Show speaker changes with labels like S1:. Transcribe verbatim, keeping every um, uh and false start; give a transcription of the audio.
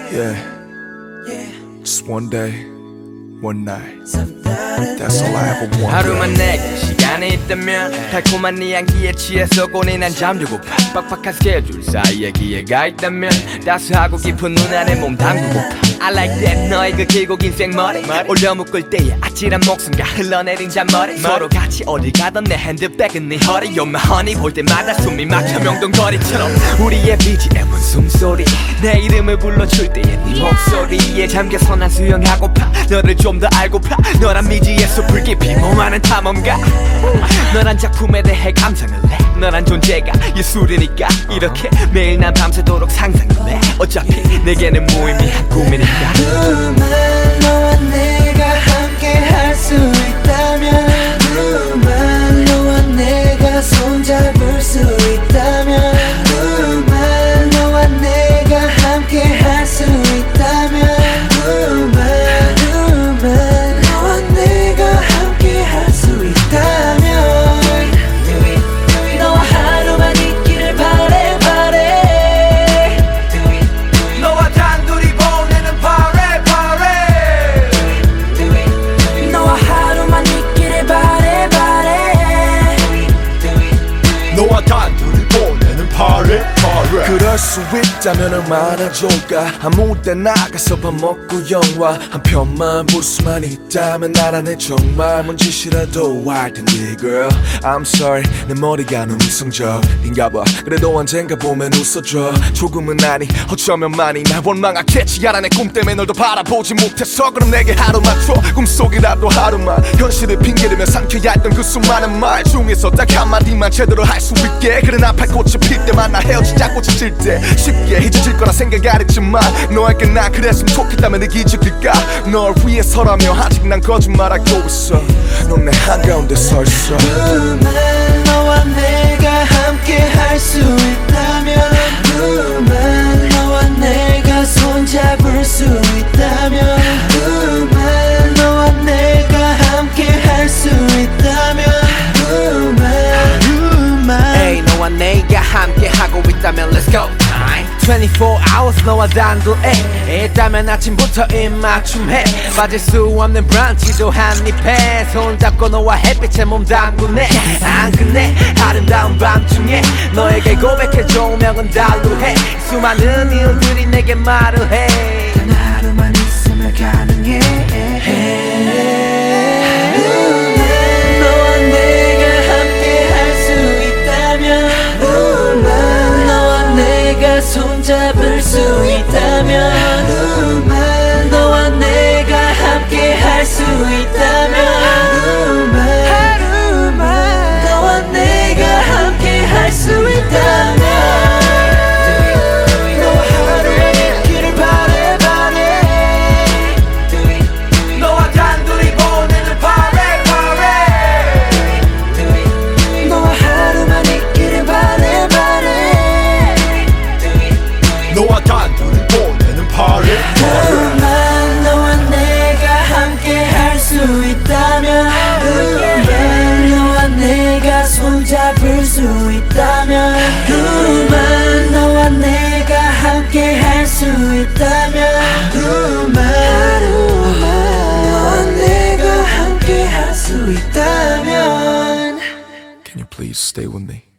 S1: Yeah, just one day, one night. That's all I ever wanted.
S2: 하루만 내게 시간이 있다면 달콤한 네 향기에 취해서 고뇌 난 잠들고파. 빡빡한 스케줄 사이에 기회가 있다면 따스하고 깊은 눈 안에 몸 담그고파. I like that 너의 그 길고 긴 생머리 올려 묶을 때의 아찔한 목숨과 흘러내린 잔머리 서로 같이 어딜 가던 내 핸드백은 네 허리 You're my honey 볼 때마다 숨이 막혀 명동거리처럼 우리의 비지엠은 숨소리 내 이름을 불러줄 때의 네 목소리에 잠겨서 난 수영하고파 너를 좀 더 알고파 너란 미지의 숲을 깊이 몸하는 탐험가 너란 작품에 대해 감상을 해 너란 존재가 예술이니까 이렇게 매일 난 밤새도록 상상을 해 어차피 내게는 무의미한 꿈이니까
S3: 누구만 너와 내가 함께 할 수 있다면 누구만 너와 내가 손잡을 수 있다면 누구만 너와 내가 함께 할 수 있다면 누구만 누구만 너와 내가 함께 할 수 있다면 너와 하루만 있기를 바래 바래
S2: 너와 단둘이 보내는 파레 파레
S3: 너와 하루만 있기를 바래 바래
S1: 너와 단둘이 보내는 파레 파레 그럴 수 있다면 얼마나 좋을까 아무 때 나가서 밥 먹고 영화 한 편만 볼 수만 있다면 나란해 정말 뭔 짓이라도 할 텐데 girl I'm sorry 내 머리가 너무 이성적인가 봐 그래도 언젠가 보면 웃어줘 조금은 아니 어쩌면 많이 날 원망하겠지 알아 내 꿈 때문에 널 더 바라보지 못해서 그럼 내게 하루만 줘 꿈속이라도 하루만 현실을 핑계대며 삼켜야 했던 그 수많은 말 중에서 딱 한마디만 제대로 할 수 있게 그래 나팔 꽃이 필 때만 나 헤어지자 꽃이 질 때 쉽게 잊어질 거라 생각 안 했지만 너에게 난 그랬으면 좋겠다면 내 기적일까 널 위해서라며 아직 난 거짓말하고 있어 넌 내 한가운데 서 있어
S3: 누구만 너와 내가 함께 할 수 있다면 누구만 너와 내가 손잡을 수 있다면 누구만 너와 내가 함께 할 수 있다면 누구만 누구만
S2: Hey 너와 내가 함께 하고 있다면 Let's go time twenty-four hours 너와 단둘에 있다면 아침부터 입맞춤해 빠질 수 없는 브런치도 한입해 손잡고 너와 햇빛에 몸 담그네 안 끝내 아름다운 밤중에 너에게 고백해 조명은 달루해 수많은 일들이 내게 말을 해
S3: 단 하루만 있으면 가능해 너와 내가 함께 할 수 있다면 누구만 너와 내가 손잡을 수 있다면 누구만 너와 내가 함께 할 수 있다면 누구만 하루만 너와 내가 함께 할 수 있다면 너와 하루만 있기를 바래 바래
S2: 너와 단둘이 보내는 파레 파레
S3: 너와 하루만 있기를 바래 바래
S1: 너와 단둘이 보내는 파레
S3: 누구만 너와 내가 함께 할 수 있다면 누구만 너와 내가 손잡을 수 있다면 누구만 너와 내가 함께 할 수 있다면 누구만 너와 내가 함께 할 수 있다면
S1: Can you please stay with me?